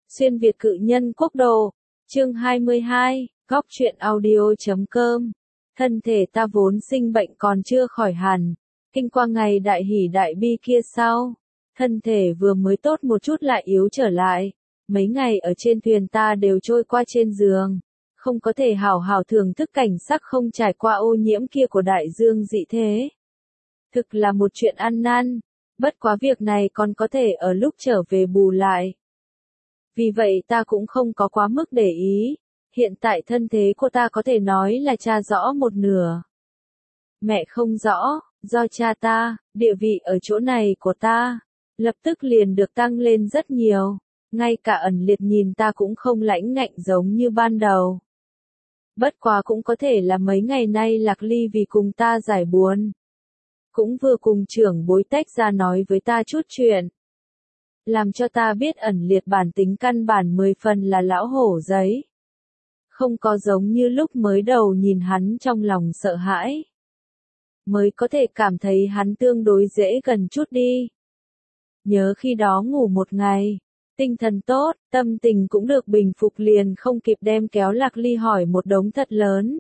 Xuyên Việt cự nhân quốc độ, chương 22, góc truyện audio.com. Thân thể ta vốn sinh bệnh còn chưa khỏi hẳn, kinh qua ngày đại hỷ đại bi kia sau. Thân thể vừa mới tốt một chút lại yếu trở lại, mấy ngày ở trên thuyền ta đều trôi qua trên giường, không có thể hảo hảo thưởng thức cảnh sắc không trải qua ô nhiễm kia của đại dương dị thế. Thực là một chuyện ăn năn, bất quá việc này còn có thể ở lúc trở về bù lại. Vì vậy ta cũng không có quá mức để ý, hiện tại thân thế của ta có thể nói là cha rõ một nửa. Mẹ không rõ, do cha ta, địa vị ở chỗ này của ta, lập tức liền được tăng lên rất nhiều, ngay cả ẩn liệt nhìn ta cũng không lãnh ngạnh giống như ban đầu. Bất quá cũng có thể là mấy ngày nay Lạc Ly vì cùng ta giải buồn, cũng vừa cùng trưởng bối tách ra nói với ta chút chuyện, làm cho ta biết ẩn liệt bản tính căn bản 10 phần là lão hổ giấy. Không có giống như lúc mới đầu nhìn hắn trong lòng sợ hãi. Mới có thể cảm thấy hắn tương đối dễ gần chút đi. Nhớ khi đó ngủ một ngày, tinh thần tốt, tâm tình cũng được bình phục liền không kịp đem kéo Lạc Ly hỏi một đống thật lớn.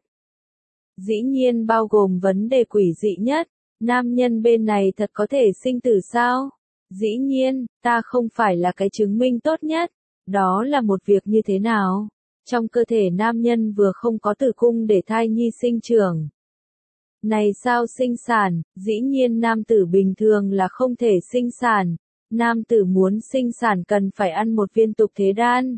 Dĩ nhiên bao gồm vấn đề quỷ dị nhất, nam nhân bên này thật có thể sinh tử sao? Dĩ nhiên, ta không phải là cái chứng minh tốt nhất, đó là một việc như thế nào? Trong cơ thể nam nhân vừa không có tử cung để thai nhi sinh trưởng. Này sao sinh sản, dĩ nhiên nam tử bình thường là không thể sinh sản, nam tử muốn sinh sản cần phải ăn một viên tục thế đan.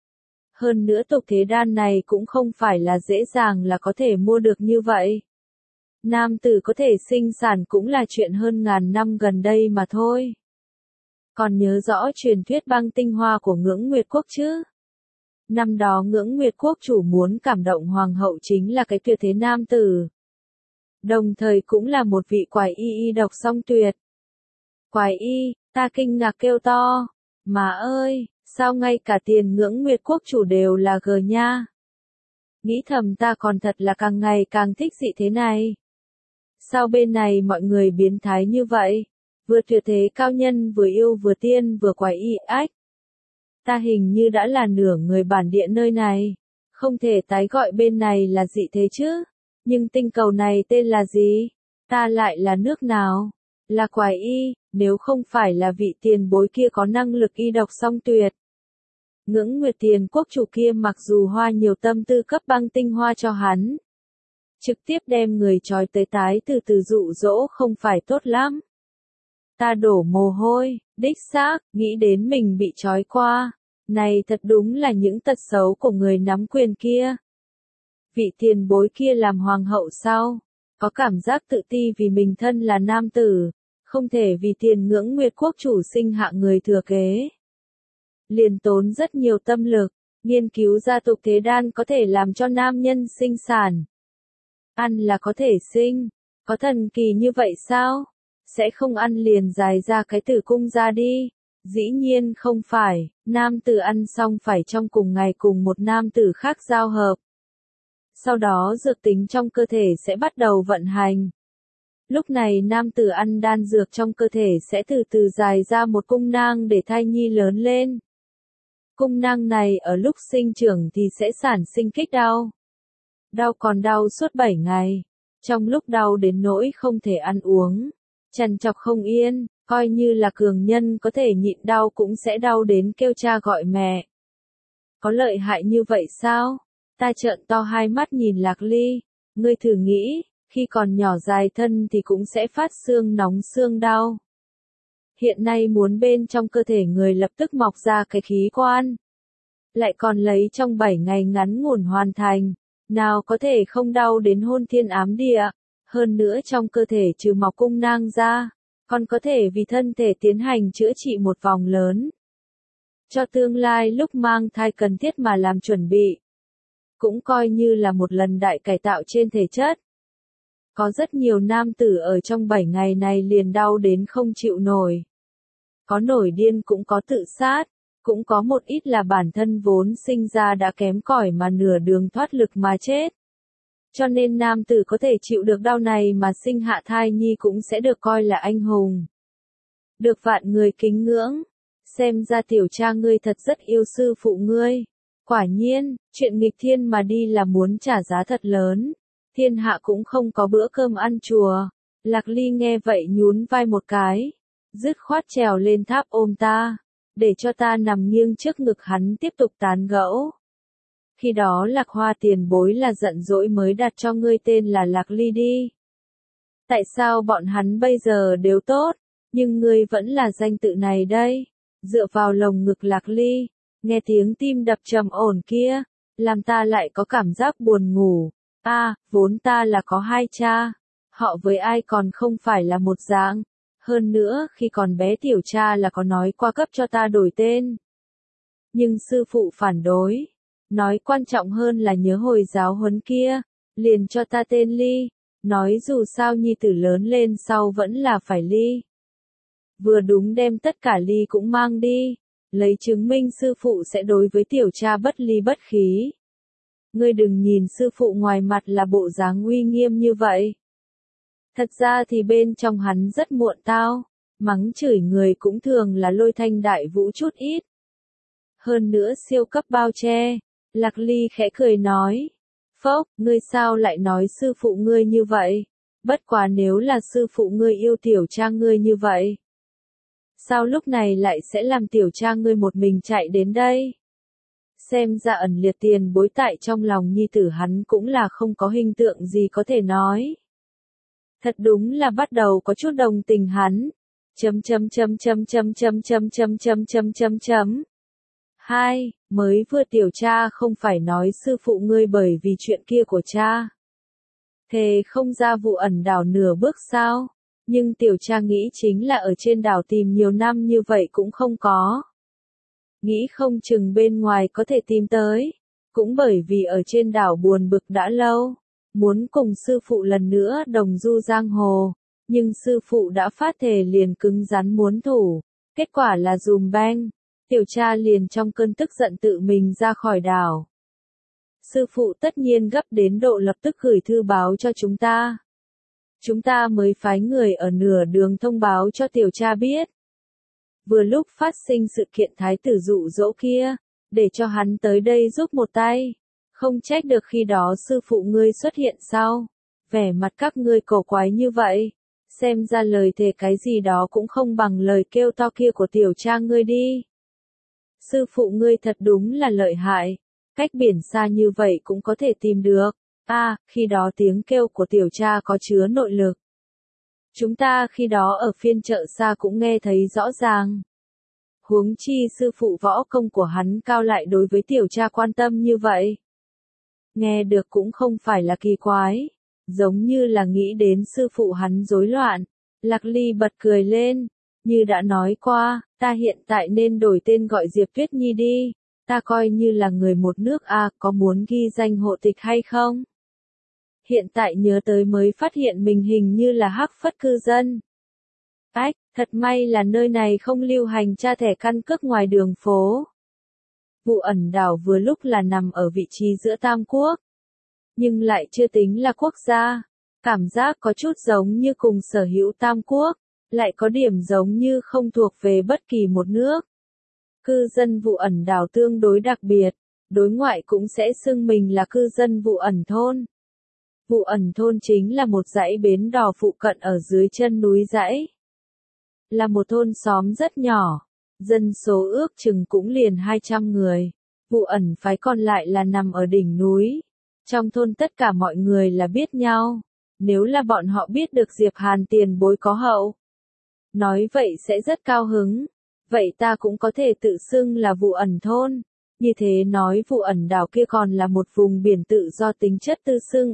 Hơn nữa tục thế đan này cũng không phải là dễ dàng là có thể mua được như vậy. Nam tử có thể sinh sản cũng là chuyện hơn ngàn năm gần đây mà thôi. Còn nhớ rõ truyền thuyết băng tinh hoa của Ngưỡng Nguyệt Quốc chứ? Năm đó Ngưỡng Nguyệt Quốc chủ muốn cảm động hoàng hậu chính là cái tuyệt thế nam tử. Đồng thời cũng là một vị quái y độc song tuyệt. Quái y, ta kinh ngạc kêu to. Má ơi, sao ngay cả tiền Ngưỡng Nguyệt Quốc chủ đều là gờ nha? Nghĩ thầm ta còn thật là càng ngày càng thích dị thế này. Sao bên này mọi người biến thái như vậy? Vừa tuyệt thế cao nhân vừa yêu vừa tiên vừa quái y ách. Ta hình như đã là nửa người bản địa nơi này. Không thể tái gọi bên này là dị thế chứ. Nhưng tinh cầu này tên là gì? Ta lại là nước nào? Là quái y, nếu không phải là vị tiền bối kia có năng lực y độc song tuyệt. Ngưỡng Nguyệt Tiền quốc chủ kia mặc dù hoa nhiều tâm tư cấp băng tinh hoa cho hắn. Trực tiếp đem người trói tới tái từ từ dụ dỗ không phải tốt lắm. Ta đổ mồ hôi, đích xác, nghĩ đến mình bị trói qua. Này thật đúng là những tật xấu của người nắm quyền kia. Vị tiền bối kia làm hoàng hậu sao? Có cảm giác tự ti vì mình thân là nam tử, không thể vì tiền Ngưỡng Nguyệt Quốc chủ sinh hạ người thừa kế. Liền tốn rất nhiều tâm lực, nghiên cứu ra tục thế đan có thể làm cho nam nhân sinh sản. Ăn là có thể sinh, có thần kỳ như vậy sao? Sẽ không ăn liền dài ra cái tử cung ra đi. Dĩ nhiên không phải, nam tử ăn xong phải trong cùng ngày cùng một nam tử khác giao hợp. Sau đó dược tính trong cơ thể sẽ bắt đầu vận hành. Lúc này nam tử ăn đan dược trong cơ thể sẽ từ từ dài ra một cung nang để thai nhi lớn lên. Cung nang này ở lúc sinh trưởng thì sẽ sản sinh kích đau. Đau còn đau suốt 7 ngày. Trong lúc đau đến nỗi không thể ăn uống, trằn trọc không yên, coi như là cường nhân có thể nhịn đau cũng sẽ đau đến kêu cha gọi mẹ. Có lợi hại như vậy sao? Ta trợn to hai mắt nhìn Lạc Ly, ngươi thử nghĩ, khi còn nhỏ dài thân thì cũng sẽ phát xương nóng xương đau. Hiện nay muốn bên trong cơ thể người lập tức mọc ra cái khí quan. Lại còn lấy trong 7 ngày ngắn ngủn hoàn thành, nào có thể không đau đến hôn thiên ám địa. Hơn nữa trong cơ thể trừ mọc cung nang ra, còn có thể vì thân thể tiến hành chữa trị một vòng lớn. Cho tương lai lúc mang thai cần thiết mà làm chuẩn bị. Cũng coi như là một lần đại cải tạo trên thể chất. Có rất nhiều nam tử ở trong 7 ngày này liền đau đến không chịu nổi. Có nổi điên cũng có tự sát, cũng có một ít là bản thân vốn sinh ra đã kém cỏi mà nửa đường thoát lực mà chết. Cho nên nam tử có thể chịu được đau này mà sinh hạ thai nhi cũng sẽ được coi là anh hùng. Được vạn người kính ngưỡng. Xem ra tiểu cha ngươi thật rất yêu sư phụ ngươi. Quả nhiên, chuyện nghịch thiên mà đi là muốn trả giá thật lớn. Thiên hạ cũng không có bữa cơm ăn chùa. Lạc Ly nghe vậy nhún vai một cái. Dứt khoát trèo lên tháp ôm ta. Để cho ta nằm nghiêng trước ngực hắn tiếp tục tán gẫu. Khi đó Lạc Hoa tiền bối là giận dỗi mới đặt cho ngươi tên là Lạc Ly đi. Tại sao bọn hắn bây giờ đều tốt, nhưng ngươi vẫn là danh tự này đây? Dựa vào lồng ngực Lạc Ly, nghe tiếng tim đập trầm ổn kia, làm ta lại có cảm giác buồn ngủ. Vốn ta là có hai cha, họ với ai còn không phải là một dạng. Hơn nữa, khi còn bé tiểu cha là có nói qua cấp cho ta đổi tên. Nhưng sư phụ phản đối, nói quan trọng hơn là nhớ hồi giáo huấn kia, liền cho ta tên Ly, nói dù sao nhi tử lớn lên sau vẫn là phải Ly. Vừa đúng đem tất cả Ly cũng mang đi, lấy chứng minh sư phụ sẽ đối với tiểu cha bất ly bất khí. Ngươi đừng nhìn sư phụ ngoài mặt là bộ dáng uy nghiêm như vậy. Thật ra thì bên trong hắn rất muộn tao, mắng chửi người cũng thường là lôi thanh đại vũ chút ít. Hơn nữa siêu cấp bao che, Lạc Ly khẽ cười nói. Phốc, ngươi sao lại nói sư phụ ngươi như vậy? Bất quá nếu là sư phụ ngươi yêu tiểu cha ngươi như vậy. Sao lúc này lại sẽ làm tiểu cha ngươi một mình chạy đến đây? Xem ra ẩn liệt tiền bối tại trong lòng nhi tử hắn cũng là không có hình tượng gì có thể nói. Thật đúng là bắt đầu có chút đồng tình hắn. Hai, mới vừa tiểu cha không phải nói sư phụ ngươi bởi vì chuyện kia của cha. Thế không ra vụ ẩn đảo nửa bước sao? Nhưng tiểu cha nghĩ chính là ở trên đảo tìm nhiều năm như vậy cũng không có. Nghĩ không chừng bên ngoài có thể tìm tới. Cũng bởi vì ở trên đảo buồn bực đã lâu. Muốn cùng sư phụ lần nữa đồng du giang hồ. Nhưng sư phụ đã phát thề liền cứng rắn muốn thủ. Kết quả là dùm beng. Tiểu cha liền trong cơn tức giận tự mình ra khỏi đảo. Sư phụ tất nhiên gấp đến độ lập tức gửi thư báo cho chúng ta. Chúng ta mới phái người ở nửa đường thông báo cho tiểu cha biết. Vừa lúc phát sinh sự kiện thái tử dụ dỗ kia, để cho hắn tới đây giúp một tay. Không trách được khi đó sư phụ ngươi xuất hiện sau. Vẻ mặt các ngươi cổ quái như vậy. Xem ra lời thề cái gì đó cũng không bằng lời kêu to kia của tiểu cha ngươi đi. Sư phụ ngươi thật đúng là lợi hại. Cách biển xa như vậy cũng có thể tìm được. Khi đó tiếng kêu của tiểu cha có chứa nội lực. Chúng ta khi đó ở phiên chợ xa cũng nghe thấy rõ ràng. Huống chi sư phụ võ công của hắn cao lại đối với tiểu cha quan tâm như vậy. Nghe được cũng không phải là kỳ quái. Giống như là nghĩ đến sư phụ hắn rối loạn. Lạc Ly bật cười lên. Như đã nói qua, ta hiện tại nên đổi tên gọi Diệp Tuyết Nhi đi. Ta coi như là người một nước có muốn ghi danh hộ tịch hay không? Hiện tại nhớ tới mới phát hiện mình hình như là hắc phất cư dân. Thật may là nơi này không lưu hành tra thẻ căn cước ngoài đường phố. Vụ ẩn đảo vừa lúc là nằm ở vị trí giữa Tam Quốc. Nhưng lại chưa tính là quốc gia. Cảm giác có chút giống như cùng sở hữu Tam Quốc. Lại có điểm giống như không thuộc về bất kỳ một nước. Cư dân vụ ẩn đảo tương đối đặc biệt. Đối ngoại cũng sẽ xưng mình là cư dân vụ ẩn thôn. Vụ ẩn thôn chính là một dãy bến đò phụ cận ở dưới chân núi dãy. Là một thôn xóm rất nhỏ. Dân số ước chừng cũng liền 200 người. Vụ ẩn phái còn lại là nằm ở đỉnh núi. Trong thôn tất cả mọi người là biết nhau. Nếu là bọn họ biết được Diệp Hàn tiền bối có hậu. Nói vậy sẽ rất cao hứng. Vậy ta cũng có thể tự xưng là vụ ẩn thôn. Như thế nói vụ ẩn đảo kia còn là một vùng biển tự do tính chất tự xưng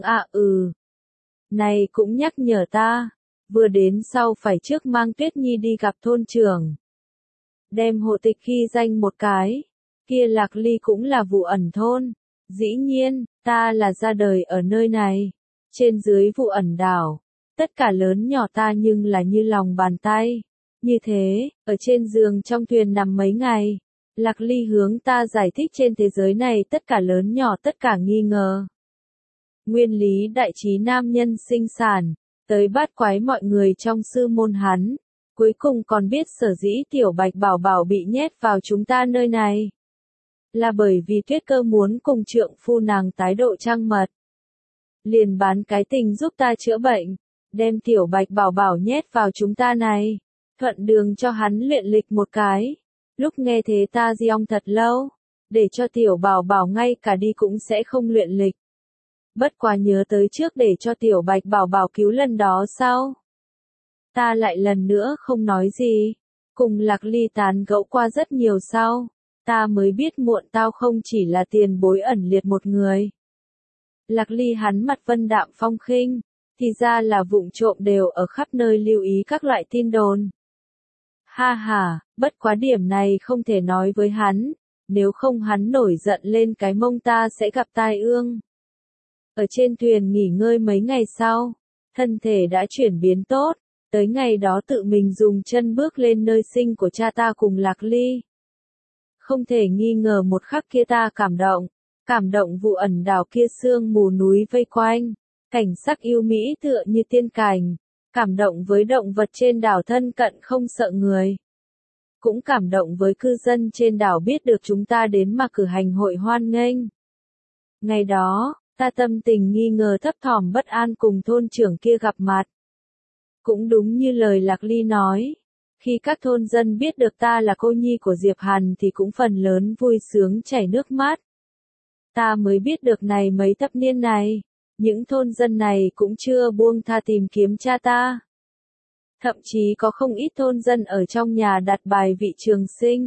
Này cũng nhắc nhở ta. Vừa đến sau phải trước mang Tuyết Nhi đi gặp thôn trưởng. Đem hộ tịch ghi danh một cái. Kia Lạc Ly cũng là vụ ẩn thôn. Dĩ nhiên, ta là ra đời ở nơi này. Trên dưới vụ ẩn đảo. Tất cả lớn nhỏ ta nhưng là như lòng bàn tay. Như thế, ở trên giường trong thuyền nằm mấy ngày. Lạc Ly hướng ta giải thích trên thế giới này tất cả lớn nhỏ tất cả nghi ngờ. Nguyên lý đại trí nam nhân sinh sản. Tới bát quái mọi người trong sư môn hắn. Cuối cùng còn biết sở dĩ tiểu bạch bảo bảo bị nhét vào chúng ta nơi này. Là bởi vì Tuyết Cơ muốn cùng trượng phu nàng tái độ trăng mật. Liền bán cái tình giúp ta chữa bệnh, đem tiểu bạch bảo bảo nhét vào chúng ta này, thuận đường cho hắn luyện lịch một cái. Lúc nghe thế ta giong thật lâu, để cho tiểu bảo bảo ngay cả đi cũng sẽ không luyện lịch. Bất quá nhớ tới trước để cho tiểu bạch bảo bảo cứu lần đó sau. Ta lại lần nữa không nói gì, cùng Lạc Ly tán gẫu qua rất nhiều sau, ta mới biết muộn tao không chỉ là tiền bối ẩn liệt một người. Lạc Ly hắn mặt vân đạm phong khinh, thì ra là vụng trộm đều ở khắp nơi lưu ý các loại tin đồn. Ha ha, bất quá điểm này không thể nói với hắn, nếu không hắn nổi giận lên cái mông ta sẽ gặp tai ương. Ở trên thuyền nghỉ ngơi mấy ngày sau, thân thể đã chuyển biến tốt, tới ngày đó tự mình dùng chân bước lên nơi sinh của cha ta cùng Lạc Ly. Không thể nghi ngờ một khắc kia ta cảm động vụ ẩn đảo kia sương mù núi vây quanh, cảnh sắc yêu mỹ tựa như tiên cảnh, cảm động với động vật trên đảo thân cận không sợ người. Cũng cảm động với cư dân trên đảo biết được chúng ta đến mà cử hành hội hoan nghênh. Ngày đó, ta tâm tình nghi ngờ thấp thỏm bất an cùng thôn trưởng kia gặp mặt. Cũng đúng như lời Lạc Ly nói, khi các thôn dân biết được ta là cô nhi của Diệp Hàn thì cũng phần lớn vui sướng chảy nước mắt. Ta mới biết được này mấy thập niên này, những thôn dân này cũng chưa buông tha tìm kiếm cha ta. Thậm chí có không ít thôn dân ở trong nhà đặt bài vị trường sinh.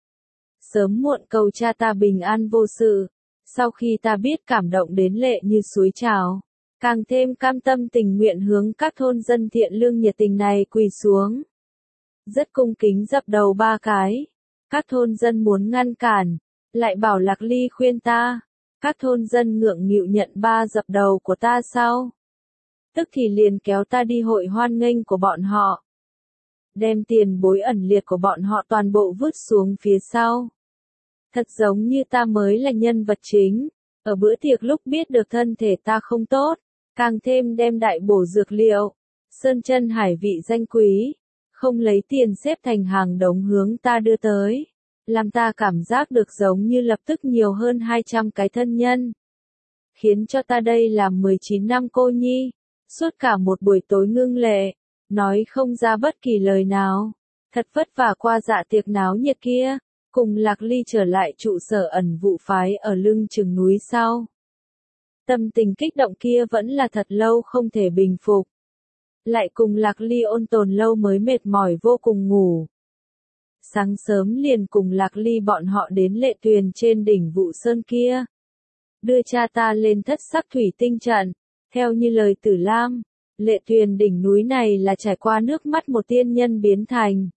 Sớm muộn cầu cha ta bình an vô sự, sau khi ta biết cảm động đến lệ như suối trào, càng thêm cam tâm tình nguyện hướng các thôn dân thiện lương nhiệt tình này quỳ xuống. Rất cung kính dập đầu 3 cái, các thôn dân muốn ngăn cản, lại bảo Lạc Ly khuyên ta, các thôn dân ngượng nghịu nhận 3 dập đầu của ta sau. Tức thì liền kéo ta đi hội hoan nghênh của bọn họ. Đem tiền bối ẩn liệt của bọn họ toàn bộ vứt xuống phía sau. Thật giống như ta mới là nhân vật chính, ở bữa tiệc lúc biết được thân thể ta không tốt, càng thêm đem đại bổ dược liệu, sơn chân hải vị danh quý, không lấy tiền xếp thành hàng đống hướng ta đưa tới, làm ta cảm giác được giống như lập tức nhiều hơn 200 cái thân nhân. Khiến cho ta đây làm 19 năm cô nhi, suốt cả một buổi tối ngưng lệ, nói không ra bất kỳ lời nào, thật vất vả qua dạ tiệc náo nhiệt kia, cùng Lạc Ly trở lại trụ sở ẩn vụ phái ở lưng chừng núi sau. Tâm tình kích động kia vẫn là thật lâu không thể bình phục. Lại cùng Lạc Ly ôn tồn lâu mới mệt mỏi vô cùng ngủ. Sáng sớm liền cùng Lạc Ly bọn họ đến lệ tuyền trên đỉnh vụ sơn kia. Đưa cha ta lên thất sắc thủy tinh trận, theo như lời Tử Lam, lệ tuyền đỉnh núi này là trải qua nước mắt một tiên nhân biến thành.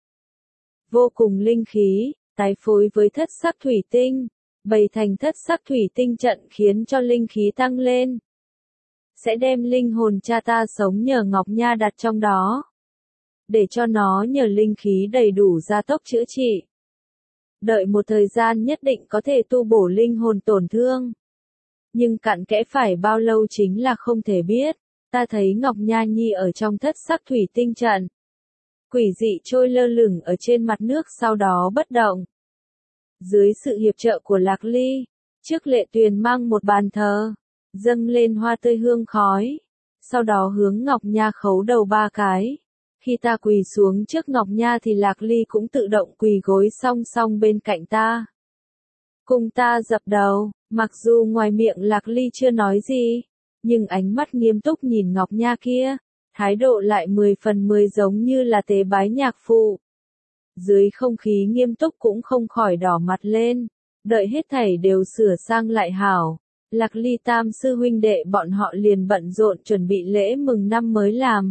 Vô cùng linh khí, tái phối với thất sắc thủy tinh, bày thành thất sắc thủy tinh trận khiến cho linh khí tăng lên. Sẽ đem linh hồn cha ta sống nhờ Ngọc Nha đặt trong đó. Để cho nó nhờ linh khí đầy đủ gia tốc chữa trị. Đợi một thời gian nhất định có thể tu bổ linh hồn tổn thương. Nhưng cặn kẽ phải bao lâu chính là không thể biết. Ta thấy Ngọc Nha Nhi ở trong thất sắc thủy tinh trận. Quỷ dị trôi lơ lửng ở trên mặt nước sau đó bất động. Dưới sự hiệp trợ của Lạc Ly, trước lệ tuyền mang một bàn thờ, dâng lên hoa tươi hương khói. Sau đó hướng Ngọc Nha khấu đầu 3 cái. Khi ta quỳ xuống trước Ngọc Nha thì Lạc Ly cũng tự động quỳ gối song song bên cạnh ta. Cùng ta dập đầu, mặc dù ngoài miệng Lạc Ly chưa nói gì, nhưng ánh mắt nghiêm túc nhìn Ngọc Nha kia, thái độ lại 10 phần 10 giống như là tế bái nhạc phụ. Dưới không khí nghiêm túc cũng không khỏi đỏ mặt lên, đợi hết thảy đều sửa sang lại hảo. Lạc Ly tam sư huynh đệ bọn họ liền bận rộn chuẩn bị lễ mừng năm mới làm.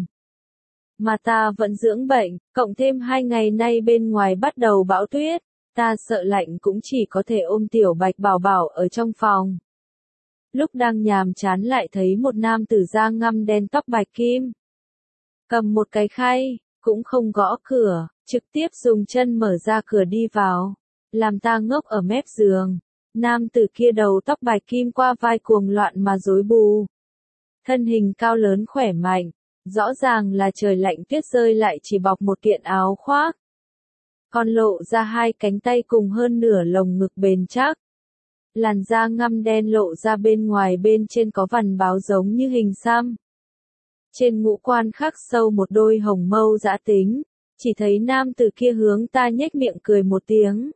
Mà ta vẫn dưỡng bệnh, cộng thêm 2 ngày nay bên ngoài bắt đầu bão tuyết, ta sợ lạnh cũng chỉ có thể ôm tiểu bạch bảo bảo ở trong phòng. Lúc đang nhàm chán lại thấy một nam tử da ngăm đen tóc bạch kim. Cầm một cái khay, cũng không gõ cửa, trực tiếp dùng chân mở ra cửa đi vào, làm ta ngốc ở mép giường. Nam tử kia đầu tóc bạch kim qua vai cuồng loạn mà rối bù. Thân hình cao lớn khỏe mạnh, Rõ ràng là trời lạnh tuyết rơi lại chỉ bọc một kiện áo khoác. Còn lộ ra hai cánh tay cùng hơn nửa lồng ngực bền chắc. Làn da ngăm đen lộ ra bên ngoài, bên trên có vằn báo giống như hình xăm. Trên ngũ quan khắc sâu một đôi hồng mâu dã tính, chỉ thấy nam tử kia hướng ta nhếch miệng cười một tiếng.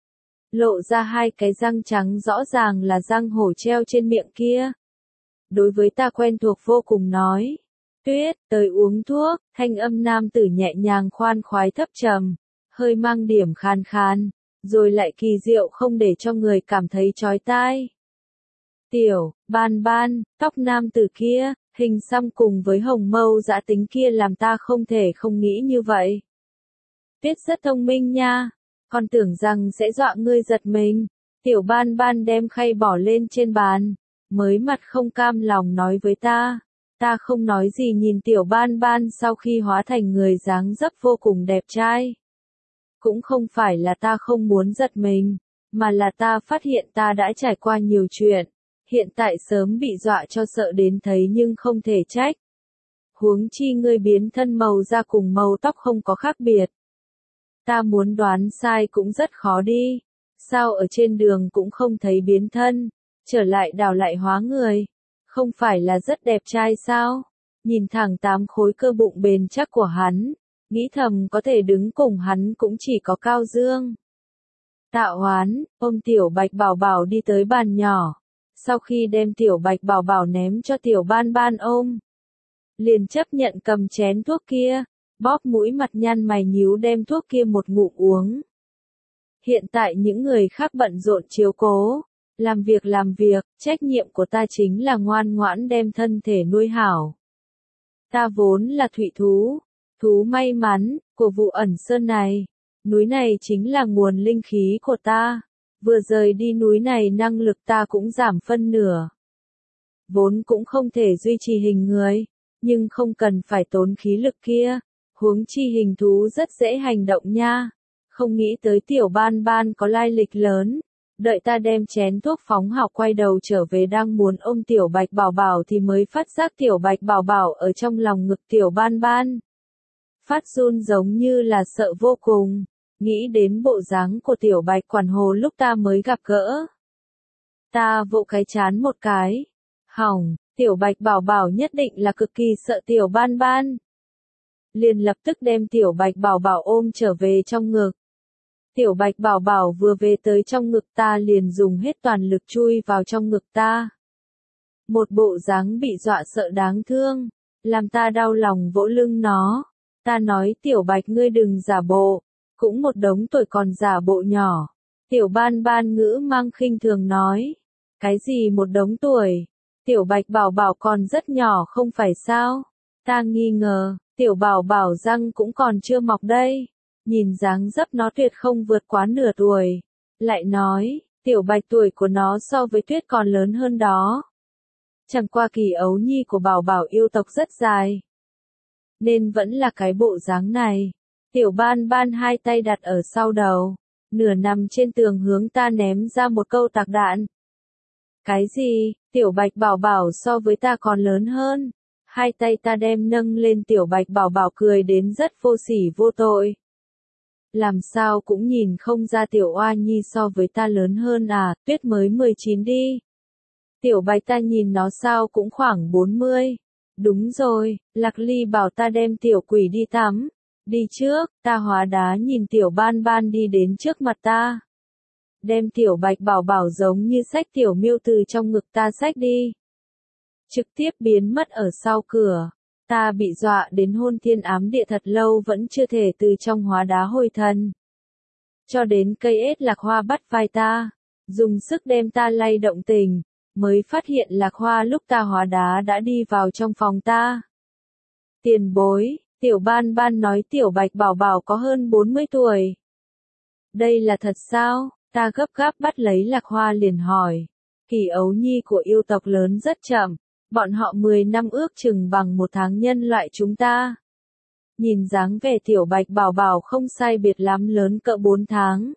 Lộ ra hai cái răng trắng rõ ràng là răng hổ treo trên miệng kia. Đối với ta quen thuộc vô cùng nói. Tuyết, tới uống thuốc, thanh âm nam tử nhẹ nhàng khoan khoái thấp trầm, hơi mang điểm khan khan, rồi lại kỳ diệu không để cho người cảm thấy chói tai. Tiểu, ban ban, tóc nam tử kia, hình xăm cùng với hồng mâu dã tính kia làm ta không thể không nghĩ như vậy. Tuyết rất thông minh nha, còn tưởng rằng sẽ dọa ngươi giật mình. Tiểu ban ban đem khay bỏ lên trên bàn, mới mặt không cam lòng nói với ta. Ta không nói gì nhìn tiểu ban ban sau khi hóa thành người dáng dấp vô cùng đẹp trai. Cũng không phải là ta không muốn giật mình, mà là ta phát hiện ta đã trải qua nhiều chuyện. Hiện tại sớm bị dọa cho sợ đến thấy nhưng không thể trách. Huống chi ngươi biến thân màu da cùng màu tóc không có khác biệt. Ta muốn đoán sai cũng rất khó đi. Sao ở trên đường cũng không thấy biến thân, trở lại đảo lại hóa người. Không phải là rất đẹp trai sao? Nhìn thẳng 8 khối cơ bụng bền chắc của hắn, nghĩ thầm có thể đứng cùng hắn cũng chỉ có Cao Dương. Tạ Hoán, ôm tiểu Bạch Bảo Bảo đi tới bàn nhỏ. Sau khi đem tiểu Bạch Bảo Bảo ném cho tiểu ban ban ôm, liền chấp nhận cầm chén thuốc kia, bóp mũi mặt nhăn mày nhíu đem thuốc kia một ngụm uống. Hiện tại những người khác bận rộn chiếu cố, làm việc, trách nhiệm của ta chính là ngoan ngoãn đem thân thể nuôi hảo. Ta vốn là thủy thú, thú may mắn, của vụ ẩn sơn này. Núi này chính là nguồn linh khí của ta. Vừa rời đi núi này năng lực ta cũng giảm phân nửa. Vốn cũng không thể duy trì hình người, nhưng không cần phải tốn khí lực kia. Huống chi hình thú rất dễ hành động nha. Không nghĩ tới tiểu ban ban có lai lịch lớn. Đợi ta đem chén thuốc phóng hào quay đầu trở về đang muốn ôm tiểu Bạch Bảo Bảo thì mới phát giác tiểu Bạch Bảo Bảo ở trong lòng ngực tiểu ban ban. Phát run giống như là sợ vô cùng. Nghĩ đến bộ dáng của tiểu Bạch quản hồ lúc ta mới gặp gỡ. Ta vỗ cái chán một cái. Hỏng, tiểu Bạch Bảo Bảo nhất định là cực kỳ sợ tiểu ban ban. Liền lập tức đem tiểu Bạch Bảo Bảo ôm trở về trong ngực. Tiểu Bạch Bảo Bảo vừa về tới trong ngực ta liền dùng hết toàn lực chui vào trong ngực ta. Một bộ dáng bị dọa sợ đáng thương, làm ta đau lòng vỗ lưng nó. Ta nói tiểu Bạch ngươi đừng giả bộ, cũng một đống tuổi còn giả bộ nhỏ. Tiểu ban ban ngữ mang khinh thường nói. Cái gì một đống tuổi? Tiểu Bạch Bảo Bảo còn rất nhỏ không phải sao? Ta nghi ngờ, tiểu Bảo Bảo răng cũng còn chưa mọc đây. Nhìn dáng dấp nó tuyệt không vượt quá nửa tuổi. Lại nói, tiểu Bạch tuổi của nó so với Tuyết còn lớn hơn đó. Chẳng qua kỳ ấu nhi của Bảo Bảo yêu tộc rất dài, nên vẫn là cái bộ dáng này. Tiểu ban ban hai tay đặt ở sau đầu, nửa nằm trên tường hướng ta ném ra một câu tạc đạn. Cái gì, tiểu Bạch Bảo Bảo so với ta còn lớn hơn? Hai tay ta đem nâng lên tiểu Bạch Bảo Bảo cười đến rất vô sỉ vô tội. Làm sao cũng nhìn không ra tiểu oa nhi so với ta lớn hơn à, Tuyết mới 19 đi. Tiểu Bạch ta nhìn nó sao cũng khoảng 40. Đúng rồi, Lạc Ly bảo ta đem tiểu quỷ đi tắm. Đi trước, ta hóa đá nhìn tiểu ban ban đi đến trước mặt ta. Đem tiểu Bạch Bảo Bảo giống như xách tiểu miêu từ trong ngực ta xách đi. Trực tiếp biến mất ở sau cửa. Ta bị dọa đến hôn thiên ám địa thật lâu vẫn chưa thể từ trong hóa đá hồi thần. Cho đến cây ết lạc hoa bắt vai ta, dùng sức đem ta lay động tình, mới phát hiện lạc hoa lúc ta hóa đá đã đi vào trong phòng ta. Tiền bối, tiểu ban ban nói tiểu Bạch Bảo Bảo có hơn 40 tuổi. Đây là thật sao? Ta gấp gáp bắt lấy lạc hoa liền hỏi. Kỳ ấu nhi của yêu tộc lớn rất chậm. Bọn họ 10 năm ước chừng bằng 1 tháng nhân loại chúng ta. Nhìn dáng vẻ tiểu Bạch Bảo Bảo không sai biệt lắm lớn cỡ 4 tháng.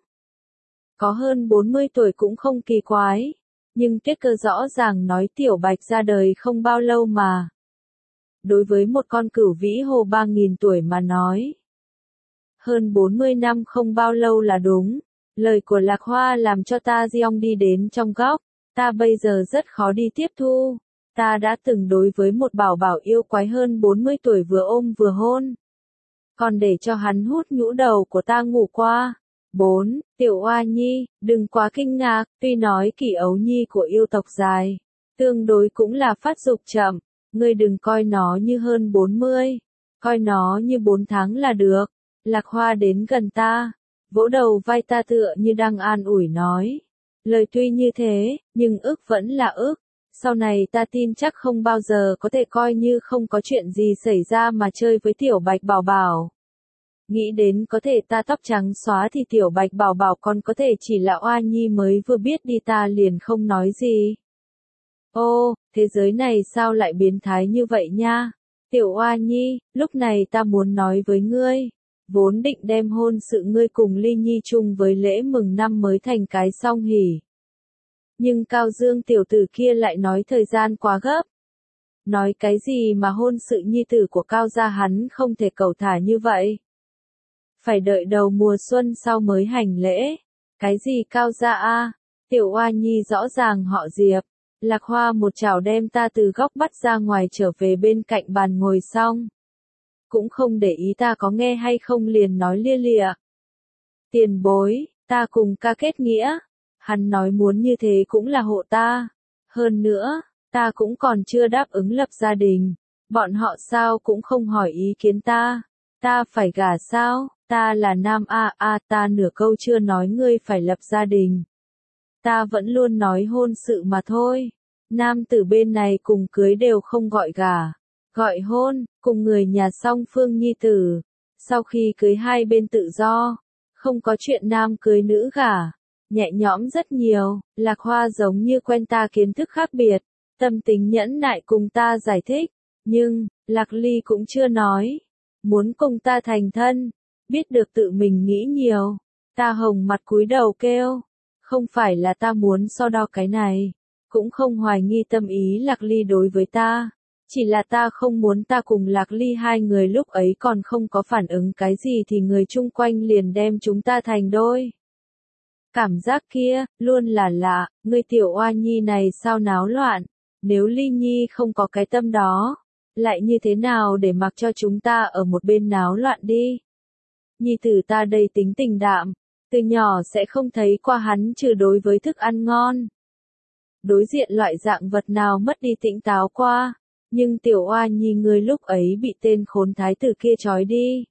Có hơn 40 tuổi cũng không kỳ quái. Nhưng Tuyết Cơ rõ ràng nói tiểu Bạch ra đời không bao lâu mà. đối với một con cửu vĩ hồ 3.000 tuổi mà nói. Hơn 40 năm không bao lâu là đúng. Lời của Lạc Hoa làm cho ta Giong đi đến trong góc. Ta bây giờ rất khó đi tiếp thu. Ta đã từng đối với một bảo bảo yêu quái hơn 40 tuổi vừa ôm vừa hôn. Còn để cho hắn hút nhũ đầu của ta ngủ qua. 4. Tiểu Oa Nhi, đừng quá kinh ngạc, tuy nói kỷ ấu nhi của yêu tộc dài, tương đối cũng là phát dục chậm, ngươi đừng coi nó như hơn 40, coi nó như 4 tháng là được. Lạc Hoa đến gần ta, vỗ đầu vai ta tựa như đang an ủi nói. Lời tuy như thế, nhưng ức vẫn là ức. Sau này ta tin chắc không bao giờ có thể coi như không có chuyện gì xảy ra mà chơi với tiểu bạch bảo bảo. Nghĩ đến có thể ta tóc trắng xóa thì tiểu bạch bảo bảo còn có thể chỉ là Oa Nhi mới vừa biết đi ta liền không nói gì. Ô, thế giới này sao lại biến thái như vậy nha? Tiểu Oa Nhi, lúc này ta muốn nói với ngươi. Vốn định đem hôn sự ngươi cùng Ly Nhi chung với lễ mừng năm mới thành cái song hỉ. Nhưng Cao Dương tiểu tử kia lại nói thời gian quá gấp. Nói cái gì mà hôn sự nhi tử của Cao gia hắn không thể cầu thả như vậy. Phải đợi đầu mùa xuân sau mới hành lễ. Cái gì Cao gia a? Tiểu Oa Nhi rõ ràng họ Diệp. Lạc Hoa một chảo đem ta từ góc bắt ra ngoài trở về bên cạnh bàn ngồi xong. Cũng không để ý ta có nghe hay không liền nói lia lịa. Tiền bối, ta cùng ca kết nghĩa. Hắn nói muốn như thế cũng là hộ ta. Hơn nữa, ta cũng còn chưa đáp ứng lập gia đình. Bọn họ sao cũng không hỏi ý kiến ta. Ta phải gả sao? Ta là nam ta nửa câu chưa nói ngươi phải lập gia đình. Ta vẫn luôn nói hôn sự mà thôi. Nam tử bên này cùng cưới đều không gọi gả. Gọi hôn, cùng người nhà song phương nhi tử. Sau khi cưới hai bên tự do. Không có chuyện nam cưới nữ gả. Nhẹ nhõm rất nhiều, Lạc Hoa giống như quen ta kiến thức khác biệt, tâm tính nhẫn nại cùng ta giải thích, nhưng, Lạc Ly cũng chưa nói, muốn cùng ta thành thân, biết được tự mình nghĩ nhiều, ta hồng mặt cúi đầu kêu, không phải là ta muốn so đo cái này, cũng không hoài nghi tâm ý Lạc Ly đối với ta, chỉ là ta không muốn ta cùng Lạc Ly hai người lúc ấy còn không có phản ứng cái gì thì người chung quanh liền đem chúng ta thành đôi. Cảm giác kia, luôn là lạ, ngươi tiểu Oa Nhi này sao náo loạn, nếu Ly Nhi không có cái tâm đó, lại như thế nào để mặc cho chúng ta ở một bên náo loạn đi. Nhi tử ta đây tính tình đạm, từ nhỏ sẽ không thấy qua hắn trừ đối với thức ăn ngon. Đối diện loại dạng vật nào mất đi tỉnh táo qua, nhưng tiểu Oa Nhi ngươi lúc ấy bị tên khốn thái tử kia trói đi.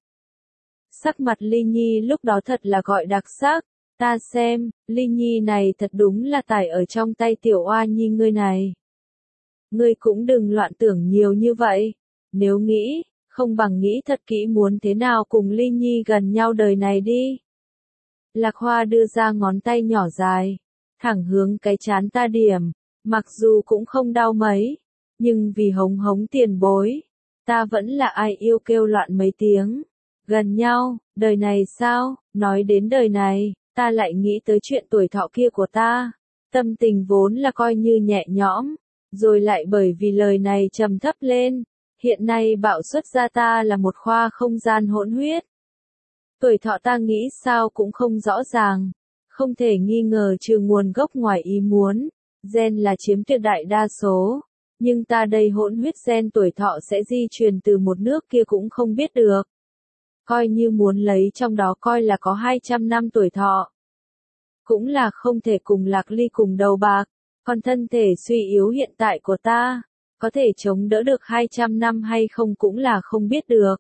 Sắc mặt Ly Nhi lúc đó thật là gọi đặc sắc. Ta xem, Ly Nhi này thật đúng là tài ở trong tay tiểu Oa Nhi ngươi này. Ngươi cũng đừng loạn tưởng nhiều như vậy. Nếu nghĩ, không bằng nghĩ thật kỹ muốn thế nào cùng Ly Nhi gần nhau đời này đi. Lạc Hoa đưa ra ngón tay nhỏ dài, thẳng hướng cái chán ta điểm, mặc dù cũng không đau mấy, nhưng vì hống hống tiền bối, ta vẫn là ai yêu kêu loạn mấy tiếng. Gần nhau, đời này sao, nói đến đời này. Ta lại nghĩ tới chuyện tuổi thọ kia của ta, tâm tình vốn là coi như nhẹ nhõm, rồi lại bởi vì lời này trầm thấp lên, hiện nay bạo xuất ra ta là một khoa không gian hỗn huyết. Tuổi thọ ta nghĩ sao cũng không rõ ràng, không thể nghi ngờ trừ nguồn gốc ngoài ý muốn, gen là chiếm tuyệt đại đa số, nhưng ta đây hỗn huyết gen tuổi thọ sẽ di truyền từ một nước kia cũng không biết được. Coi như muốn lấy trong đó coi là có 200 năm tuổi thọ. Cũng là không thể cùng Lạc Ly cùng đầu bạc, còn thân thể suy yếu hiện tại của ta, có thể chống đỡ được 200 năm hay không cũng là không biết được.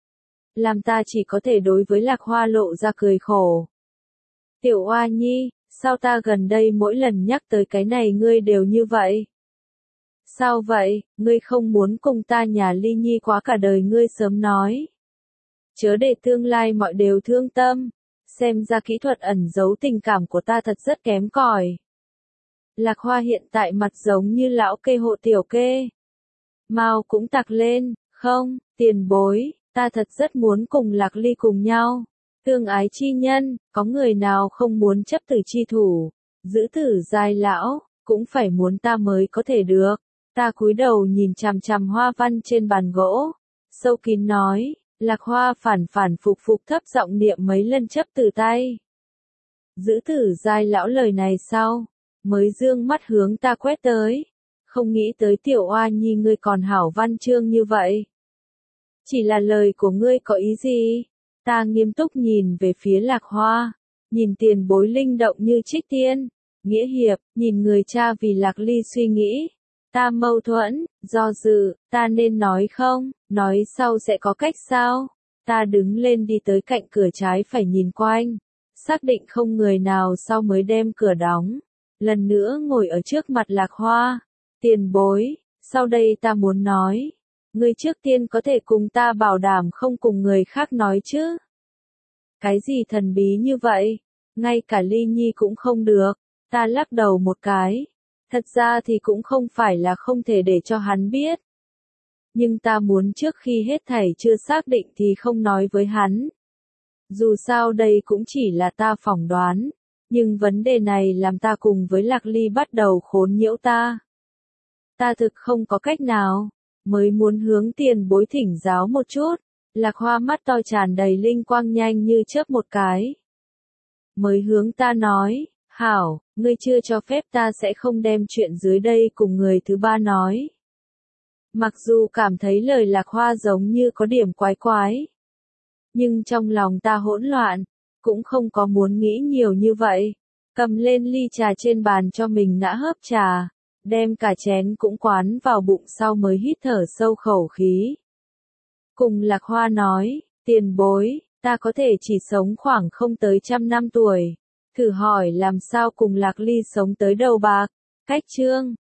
Làm ta chỉ có thể đối với Lạc Hoa lộ ra cười khổ. Tiểu Oa Nhi, sao ta gần đây mỗi lần nhắc tới cái này ngươi đều như vậy? Sao vậy, ngươi không muốn cùng ta nhà Ly Nhi quá cả đời ngươi sớm nói. Chớ để tương lai mọi đều thương tâm, xem ra kỹ thuật ẩn giấu tình cảm của ta thật rất kém cỏi. Lạc Hoa hiện tại mặt giống như lão kê hộ tiểu kê. Mao cũng tặc lên, không, tiền bối, ta thật rất muốn cùng Lạc Ly cùng nhau. Tương ái chi nhân, có người nào không muốn chấp tử chi thủ, giữ tử giai lão, cũng phải muốn ta mới có thể được. Ta cúi đầu nhìn chằm chằm hoa văn trên bàn gỗ, sâu kín nói, Lạc Hoa phản phản phục phục thấp giọng niệm mấy lần chấp từ tay. Giữ Tử Giai lão lời này sau, mới dương mắt hướng ta quét tới, không nghĩ tới tiểu oa nhi ngươi còn hảo văn chương như vậy. Chỉ là lời của ngươi có ý gì? Ta nghiêm túc nhìn về phía Lạc Hoa, nhìn tiền bối linh động như trích tiên, nghĩa hiệp, nhìn người cha vì Lạc Ly suy nghĩ. Ta mâu thuẫn, do dự, ta nên nói không, nói sau sẽ có cách sao? Ta đứng lên đi tới cạnh cửa trái phải nhìn quanh, xác định không người nào sau mới đem cửa đóng, lần nữa ngồi ở trước mặt Lạc Hoa. Tiền bối, sau đây ta muốn nói, ngươi trước tiên có thể cùng ta bảo đảm không cùng người khác nói chứ? Cái gì thần bí như vậy? Ngay cả Ly Nhi cũng không được. Ta lắc đầu một cái. Thật ra thì cũng không phải là không thể để cho hắn biết. Nhưng ta muốn trước khi hết thảy chưa xác định thì không nói với hắn. Dù sao đây cũng chỉ là ta phỏng đoán. Nhưng vấn đề này làm ta cùng với Lạc Ly bắt đầu khốn nhiễu ta. Ta thực không có cách nào. Mới muốn hướng tiền bối thỉnh giáo một chút. Lạc Hoa mắt to tràn đầy linh quang nhanh như chớp một cái. Mới hướng ta nói, hảo, ngươi chưa cho phép ta sẽ không đem chuyện dưới đây cùng người thứ ba nói. Mặc dù cảm thấy lời Lạc Hoa giống như có điểm quái quái. Nhưng trong lòng ta hỗn loạn, cũng không có muốn nghĩ nhiều như vậy. Cầm lên ly trà trên bàn cho mình ngã hớp trà, đem cả chén cũng quán vào bụng sau mới hít thở sâu khẩu khí. Cùng Lạc Hoa nói, tiền bối, ta có thể chỉ sống khoảng không tới 100 năm tuổi. Thử hỏi làm sao cùng Lạc Ly sống tới đầu bạc. Cách chương